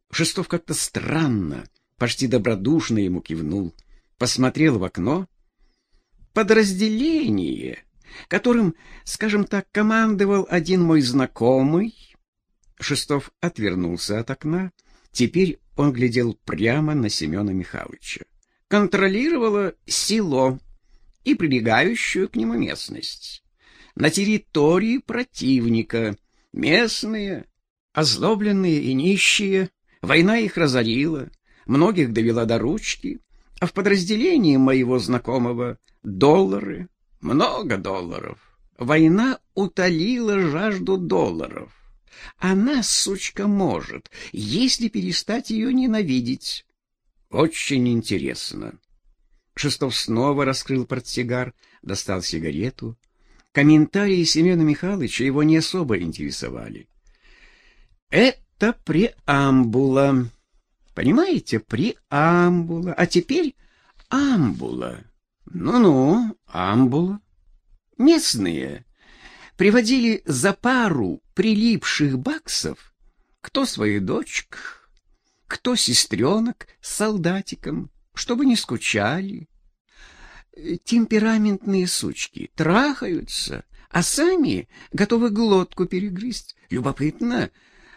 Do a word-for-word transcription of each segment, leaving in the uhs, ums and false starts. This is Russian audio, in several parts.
Шестов как-то странно, почти добродушно ему кивнул, посмотрел в окно. Подразделение, которым, скажем так, командовал один мой знакомый. Шестов отвернулся от окна. Теперь он глядел прямо на Семена Михайловича. Контролировало село и прилегающую к нему местность. На территории противника местные, озлобленные и нищие, война их разорила, многих довела до ручки, а в подразделении моего знакомого доллары, много долларов. Война утолила жажду долларов. Она, сучка, может, если перестать ее ненавидеть. Очень интересно. Шестов снова раскрыл портсигар, достал сигарету. Комментарии Семена Михайловича его не особо интересовали. Это преамбула. Понимаете, преамбула. А теперь амбула. Ну-ну, амбула. Местные приводили за пару прилипших баксов кто своих дочек, кто сестренок с солдатиком, чтобы не скучали. Темпераментные сучки трахаются, а сами готовы глотку перегрызть. Любопытно,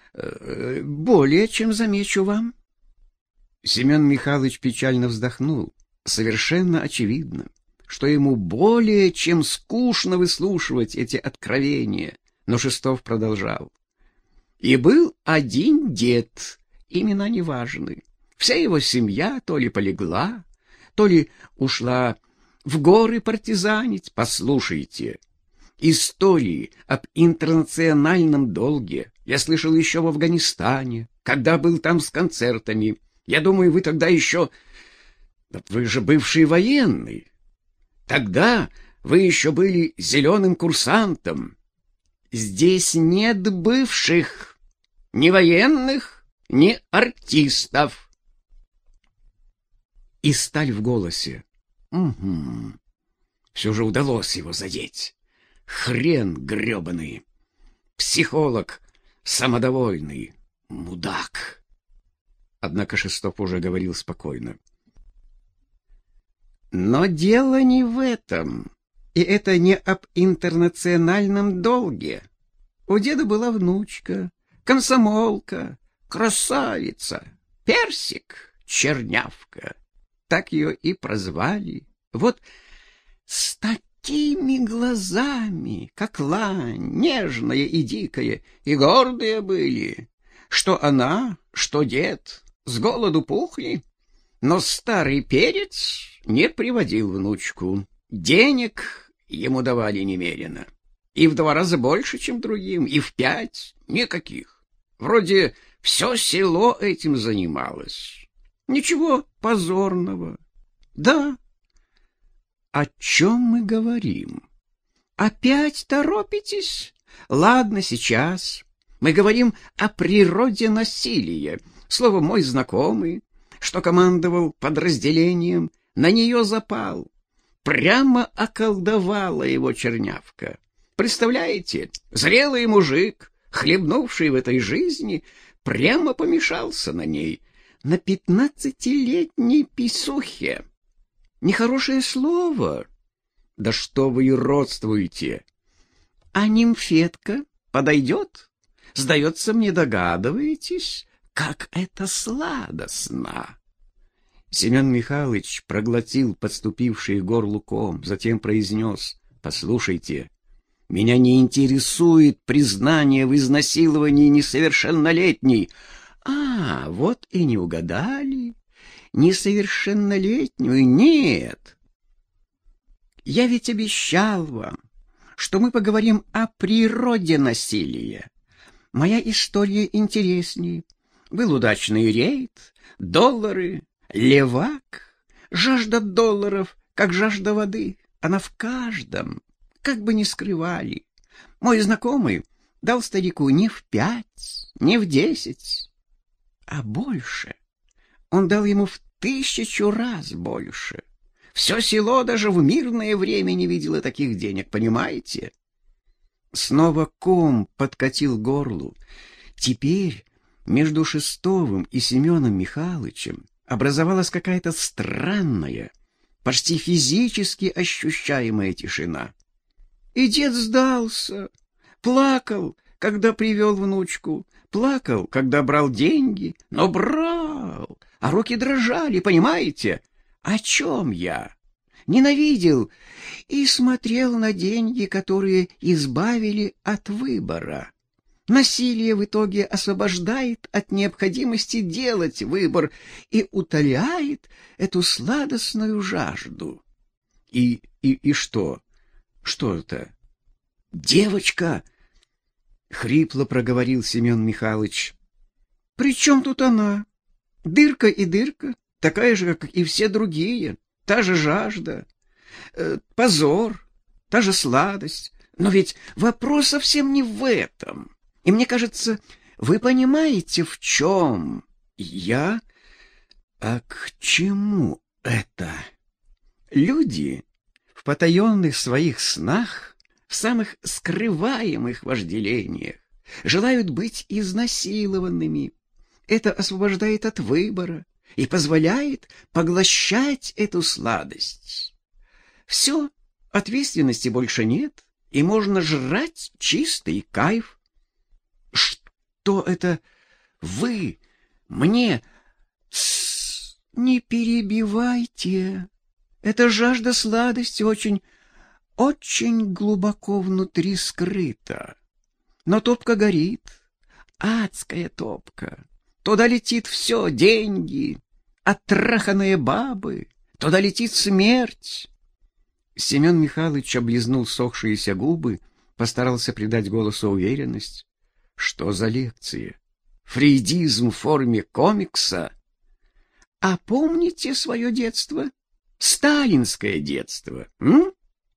более чем замечу вам. Семен Михайлович печально вздохнул. Совершенно очевидно, что ему более чем скучно выслушивать эти откровения, но Шестов продолжал. И был один дед, имена неважны. Вся его семья то ли полегла, то ли ушла в горы партизанить. Послушайте, истории об интернациональном долге я слышал еще в Афганистане, когда был там с концертами. Я думаю, вы тогда еще... Да вы же бывший военный. Тогда вы еще были зеленым курсантом. Здесь нет бывших, ни военных, ни артистов. И сталь в голосе. Угу. Все же удалось его задеть. Хрен гребаный. Психолог самодовольный. Мудак. Однако Шестов уже говорил спокойно. Но дело не в этом. И это не об интернациональном долге. У деда была внучка, комсомолка, красавица, персик, чернявка. Так ее и прозвали. Вот с такими глазами, как лань, нежная и дикая, и гордые были, что она, что дед с голоду пухли. Но старый перец не приводил внучку. Денег ему давали немерено. И в два раза больше, чем другим, и в пять никаких. Вроде все село этим занималось. Ничего позорного. Да. О чем мы говорим? Опять торопитесь? Ладно, сейчас. Мы говорим о природе насилия. Слово «мой знакомый», что командовал подразделением, на нее запал. Прямо околдовала его чернявка. Представляете, зрелый мужик, хлебнувший в этой жизни, прямо помешался на ней, на пятнадцатилетней писухе. Нехорошее слово. Да что вы и родствуете. А нимфетка подойдет? Сдается мне, догадываетесь, как это сладостно. Семен Михайлович проглотил подступивший к горлу ком, затем произнес: «Послушайте, меня не интересует признание в изнасиловании несовершеннолетней». «А, вот и не угадали. Несовершеннолетнюю нет. Я ведь обещал вам, что мы поговорим о природе насилия. Моя история интересней. Был удачный рейд, доллары, левак, жажда долларов, как жажда воды. Она в каждом, как бы ни скрывали. Мой знакомый дал старику не в пять, не в десять, а больше. Он дал ему в тысячу раз больше. Все село даже в мирное время не видело таких денег, понимаете? Снова ком подкатил к горлу. Теперь Между Шестовым и Семеном Михайловичем образовалась какая-то странная, почти физически ощущаемая тишина. И дед сдался, плакал, когда привел внучку, плакал, когда брал деньги, но брал, а руки дрожали, понимаете? О чем я? Ненавидел и смотрел на деньги, которые избавили от выбора. Насилие в итоге освобождает от необходимости делать выбор и утоляет эту сладостную жажду. И, и, и что? Что это? Девочка! Хрипло проговорил Семен Михайлович. При чем тут она? Дырка и дырка, такая же, как и все другие. Та же жажда, э, позор, та же сладость. Но ведь вопрос совсем не в этом. И мне кажется, вы понимаете, в чем я... А к чему это? Люди в потаенных своих снах, в самых скрываемых вожделениях, желают быть изнасилованными. Это освобождает от выбора и позволяет поглощать эту сладость. Все, ответственности больше нет, и можно жрать чистый кайф. Что это вы мне... Тс, не перебивайте. Эта жажда сладости очень, очень глубоко внутри скрыта. Но топка горит, адская топка. Туда летит все, деньги, оттраханные бабы, туда летит смерть. Семен Михайлович облизнул сохшиеся губы, постарался придать голосу уверенность. Что за лекции? Фрейдизм в форме комикса? А помните свое детство? Сталинское детство, м?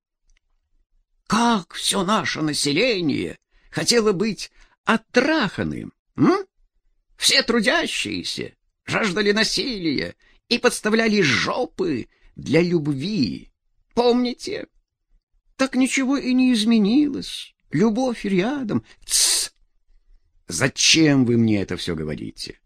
Как все наше население хотело быть оттраханным, м? Все трудящиеся жаждали насилия и подставляли жопы для любви. Помните? Так ничего и не изменилось. Любовь рядом. Тссс! Зачем вы мне это все говорите?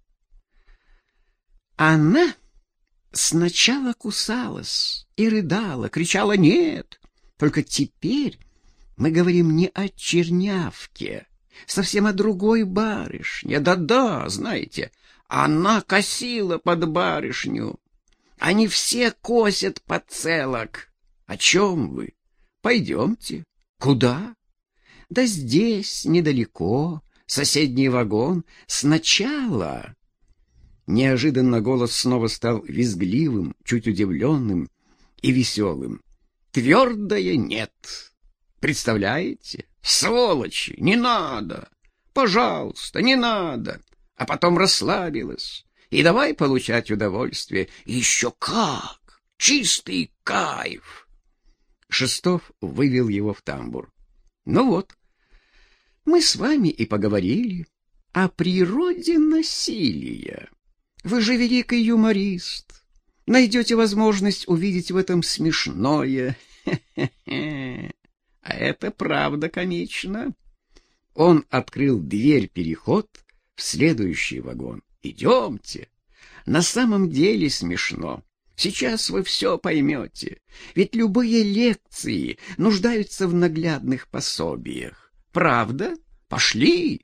Она сначала кусалась и рыдала, кричала «нет». Только теперь мы говорим не о чернявке, совсем о другой барышне. Да-да, знаете, она косила под барышню. Они все косят под целок. О чем вы? Пойдемте. Куда? Да здесь, недалеко, соседний вагон. Сначала... Неожиданно голос снова стал визгливым, чуть удивленным и веселым. Твердое «нет». Представляете? Сволочи, не надо. Пожалуйста, не надо. А потом расслабилась. И давай получать удовольствие. И еще как! Чистый кайф! Шестов вывел его в тамбур. Ну вот, мы с вами и поговорили о природе насилия. Вы же великий юморист. Найдете возможность увидеть в этом смешное. Хе-хе-хе. А это правда комично. Он открыл дверь-переход в следующий вагон. Идемте. На самом деле смешно. Сейчас вы все поймете. Ведь любые лекции нуждаются в наглядных пособиях. Правда? Пошли.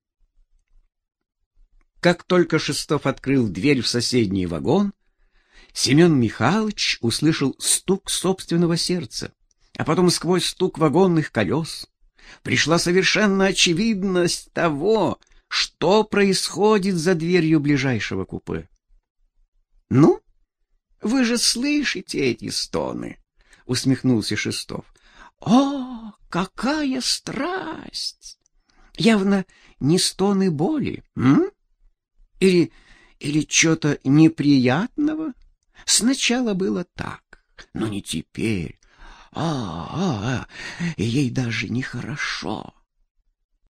Как только Шестов открыл дверь в соседний вагон, Семен Михайлович услышал стук собственного сердца, а потом сквозь стук вагонных колес пришла совершенно очевидность того, что происходит за дверью ближайшего купе. «Ну, вы же слышите эти стоны?» — усмехнулся Шестов. «О, какая страсть! Явно не стоны боли, м? Или, или что-то неприятного? Сначала было так, но не теперь. А, а, а, ей даже нехорошо.